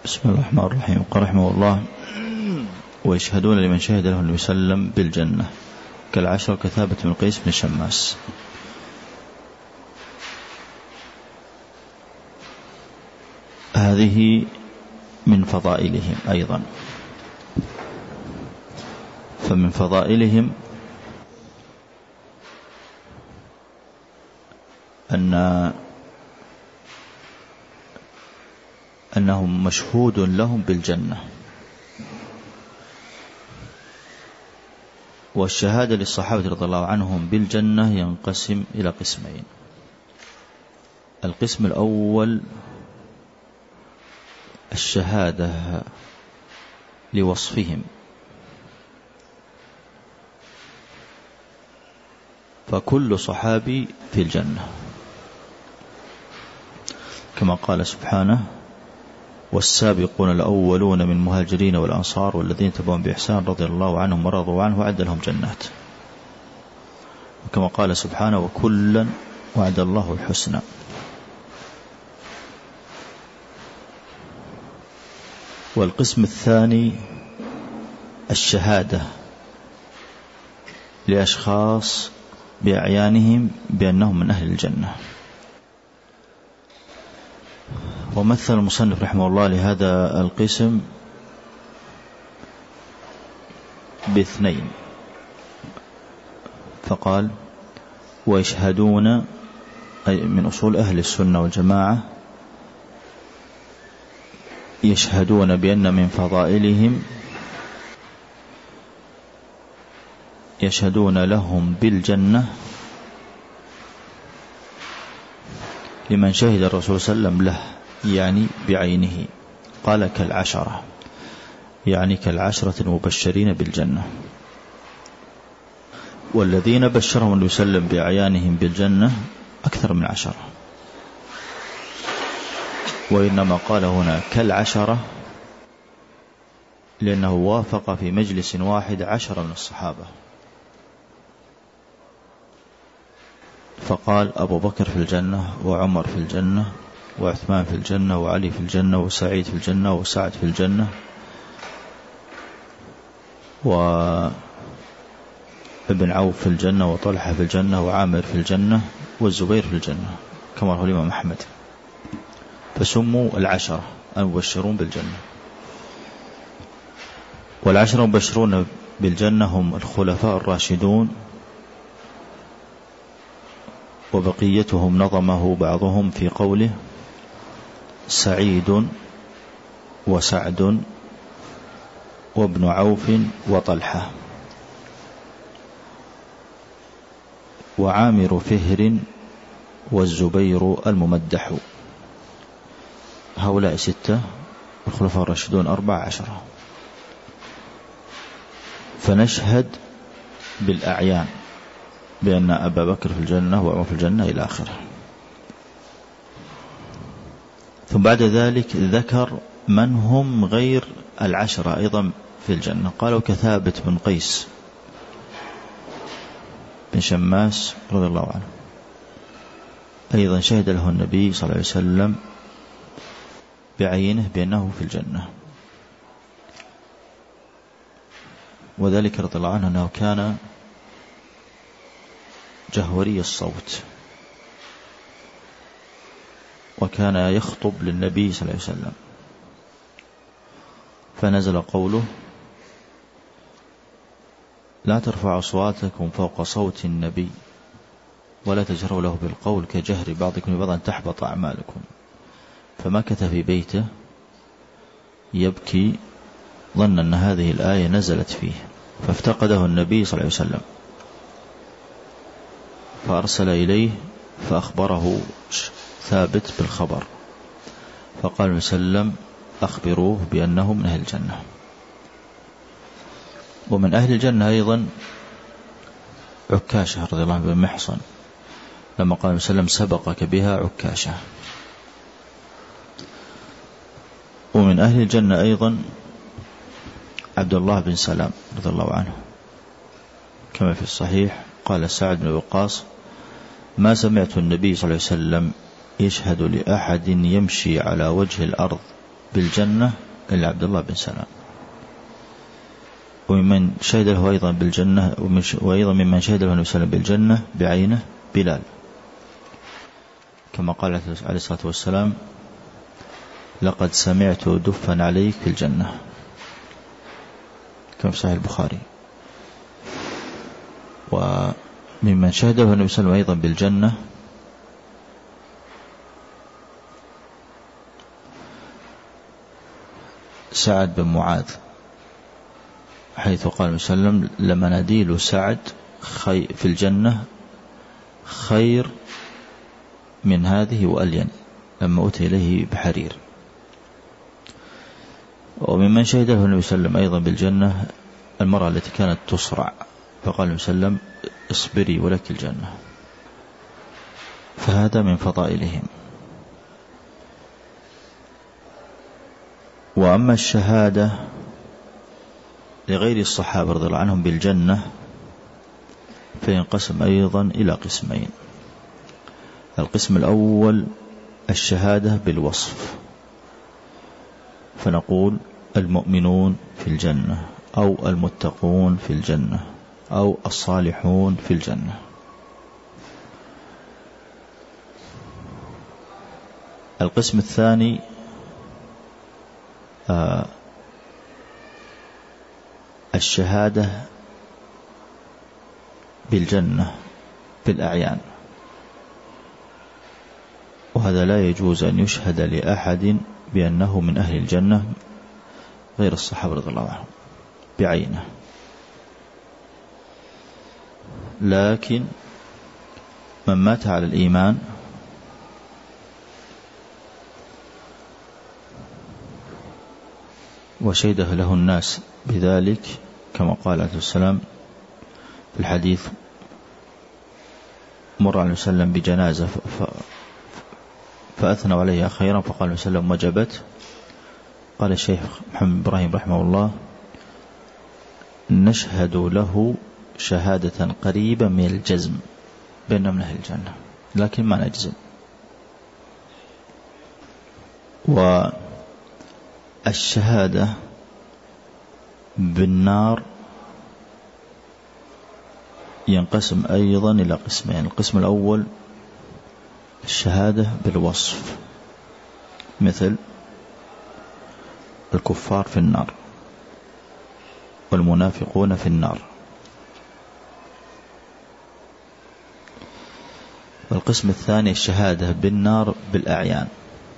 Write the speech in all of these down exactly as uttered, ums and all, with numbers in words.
بسم الله الرحمن الرحيم. قال رحمه الله: ويشهدون لمن شهد له النبي صلى الله عليه وسلم بالجنة كالعشر كثابة بن قيس بن شماس. هذه من فضائلهم أيضا. فمن فضائلهم أن أنهم مشهود لهم بالجنة. والشهادة للصحابة رضي الله عنهم بالجنة ينقسم إلى قسمين. القسم الأول الشهادة لوصفهم، فكل صحابي في الجنة، كما قال سبحانه: والسابقون الأولون من المهاجرين والأنصار والذين تبعهم بإحسان رضي الله عنهم ورضوا عنه وأعد لهم جنات. وكما قال سبحانه: وكلا وعد الله الحسنى. والقسم الثاني الشهادة لأشخاص بأعيانهم بأنهم من أهل الجنة. ومثل المصنف رحمه الله لهذا القسم باثنين، فقال: ويشهدون، أي من أصول أهل السنة والجماعة، يشهدون بأن من فضائلهم يشهدون لهم بالجنة لمن شهد الرسول صلى الله عليه وسلم له، يعني بعينه. قال كالعشرة، يعني كالعشرة المبشرين بالجنة. والذين بشرهم النبي صلى الله عليه وسلم بأعيانهم بالجنة أكثر من عشرة، وإنما قال هنا كالعشرة لأنه وافق في مجلس واحد عشرة من الصحابة، فقال: أبو بكر في الجنة، وعمر في الجنة، وعثمان في الجنة، وعلي في الجنة، وسعيد في الجنة، وسعد في الجنة، وابن عوف في الجنة، وطلحة في الجنة، وعامر في الجنة، والزبير في الجنة، كما رواه الإمام أحمد. فسموا العشرة المبشرون بالجنة. والعشرة المبشرون بالجنة هم الخلفاء الراشدون، وبقيتهم نظمه بعضهم في قوله: سعيد وسعد وابن عوف وطلحة وعامر فهر والزبير الممدح. هؤلاء ستة، الخلفاء الراشدون أربعة عشرة. فنشهد بالأعيان بأن أبا بكر في الجنة وعمر في الجنة إلى آخره. ثم بعد ذلك ذكر من هم غير العشرة أيضا في الجنة. قالوا كثابت بن قيس بن شماس رضي الله عنه، أيضا شهد له النبي صلى الله عليه وسلم بعينه بأنه في الجنة. وذلك رضي الله عنه أنه كان جهوري الصوت، وكان يخطب للنبي صلى الله عليه وسلم، فنزل قوله: لا ترفعوا أصواتكم فوق صوت النبي ولا تجهروا له بالقول كجهر بعضكم لبعض أن تحبط أعمالكم. فمكث في بيته يبكي ظن أن هذه الآية نزلت فيه، فافتقده النبي صلى الله عليه وسلم، فأرسل إليه فأخبره ثابت بالخبر، فقال النبي صلى الله عليه وسلم: أخبروه بأنه من أهل الجنة. ومن أهل الجنة أيضا عكاشة رضي الله عنه بن محصن، لما قال النبي صلى الله عليه وسلم: سبقك بها عكاشة. ومن أهل الجنة أيضا عبد الله بن سلام رضي الله عنه، كما في الصحيح قال سعد بن وقاص: ما سمعت النبي صلى الله عليه وسلم يشهد لأحد يمشي على وجه الأرض بالجنة إلا عبد الله بن سلام. وممن شهد له أيضا بالجنة وأيضا ممن شهد له النبي صلى الله عليه وسلم بالجنة بعينه بلال، كما قال عليه الصلاة والسلام: لقد سمعت دفا عليك في الجنة، كما في صحيح البخاري. وممن شهد له النبي صلى الله عليه وسلم أيضا بالجنة سعد بن معاذ، حيث قال صلى الله عليه وسلم: لمناديل سعد في الجنة خير من هذه وألين، لما أتي إليه بحرير. وممن شهد له النبي صلى الله عليه وسلم أيضا بالجنة المرأة التي كانت تصرع، فقال النبي صلى الله عليه وسلم: اصبري ولك الجنة. فهذا من فضائلهم. وأما الشهادة لغير الصحابة رضي الله عنهم بالجنة فينقسم أيضا إلى قسمين. القسم الأول الشهادة بالوصف، فنقول المؤمنون في الجنة، أو المتقون في الجنة، أو الصالحون في الجنة. القسم الثاني آه الشهادة بالجنة بالأعيان، وهذا لا يجوز أن يشهد لأحد بأنه من أهل الجنة غير الصحابة رضي الله عنهم بعينه. لكن من مات على الإيمان وشهده له الناس بذلك، كما قال عليه السلام في الحديث: مر عليه وسلم بجنازة فأثنوا عليها خيرا، فقال عليه وسلم: وجبت. قال الشيخ محمد إبراهيم رحمه الله: نشهد له شهادة قريبة من الجزم بأنه من أهل الجنة، لكن ما نجزم. والشهادة بالنار ينقسم أيضا إلى قسمين. القسم الأول الشهادة بالوصف، مثل الكفار في النار والمنافقون في النار. والقسم الثاني الشهادة بالنار بالأعيان،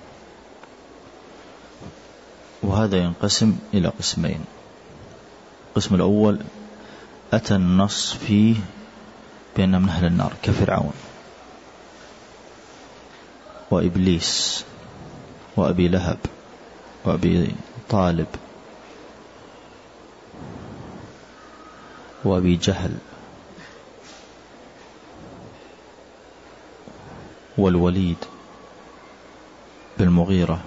وهذا ينقسم إلى قسمين. القسم الأول أتى النص فيه بأن من أهل النار كفرعون وإبليس وأبي لهب وأبي طالب وأبي جهل والوليد بالمغيرة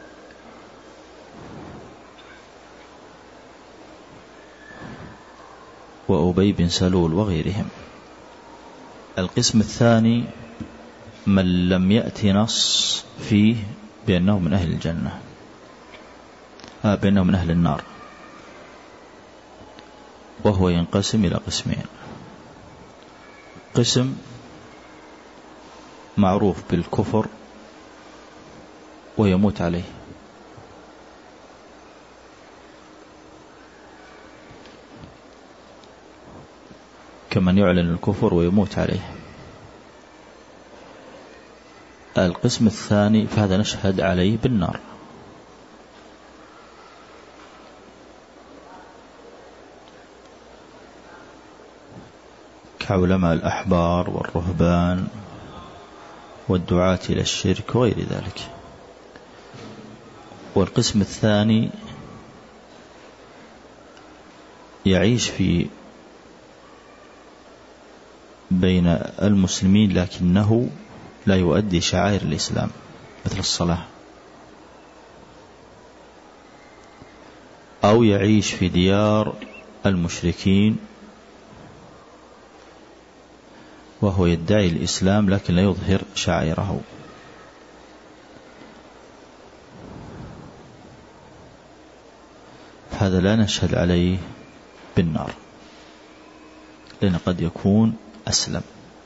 وأبي بن سلول وغيرهم. القسم الثاني من لم يأتي نص فيه بأنه من أهل الجنة آه بأنه من أهل النار، وهو ينقسم إلى قسمين: قسم معروف بالكفر ويموت عليه، كمن يعلن الكفر ويموت عليه. القسم الثاني فهذا نشهد عليه بالنار، كعلماء الأحبار والرهبان والدعاة إلى الشرك وغير ذلك. والقسم الثاني يعيش في بين المسلمين لكنه لا يؤدي شعائر الإسلام مثل الصلاة، أو يعيش في ديار المشركين وهو يدعي الإسلام لكن لا يظهر شعائره. هذا لا نشهد عليه بالنار، لأن قد يكون أسلم.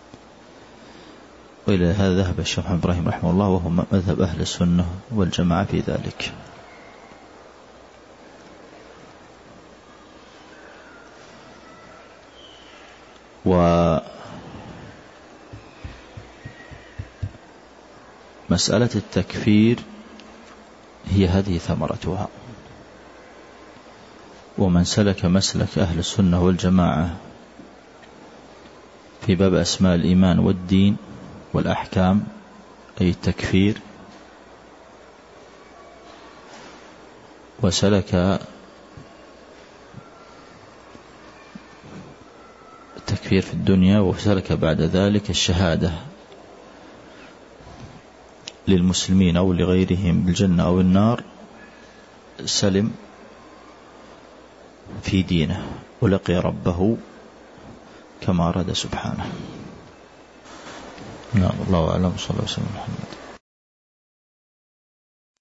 وإلى هذا ذهب الشيخ محمد إبراهيم رحمه الله، وهو مذهب أهل السنة والجماعة في ذلك. ومسألة التكفير هي هذه ثمرتها. ومن سلك مسلك أهل السنة والجماعة في باب أسماء الإيمان والدين والأحكام، أي التكفير، وسلك التكفير في الدنيا، وسلك بعد ذلك الشهادة للمسلمين أو لغيرهم بالجنة أو النار، سلم في دينه ولقي ربه كما أراد سبحانه. نعم، الله أعلم. صلى الله عليه وسلم.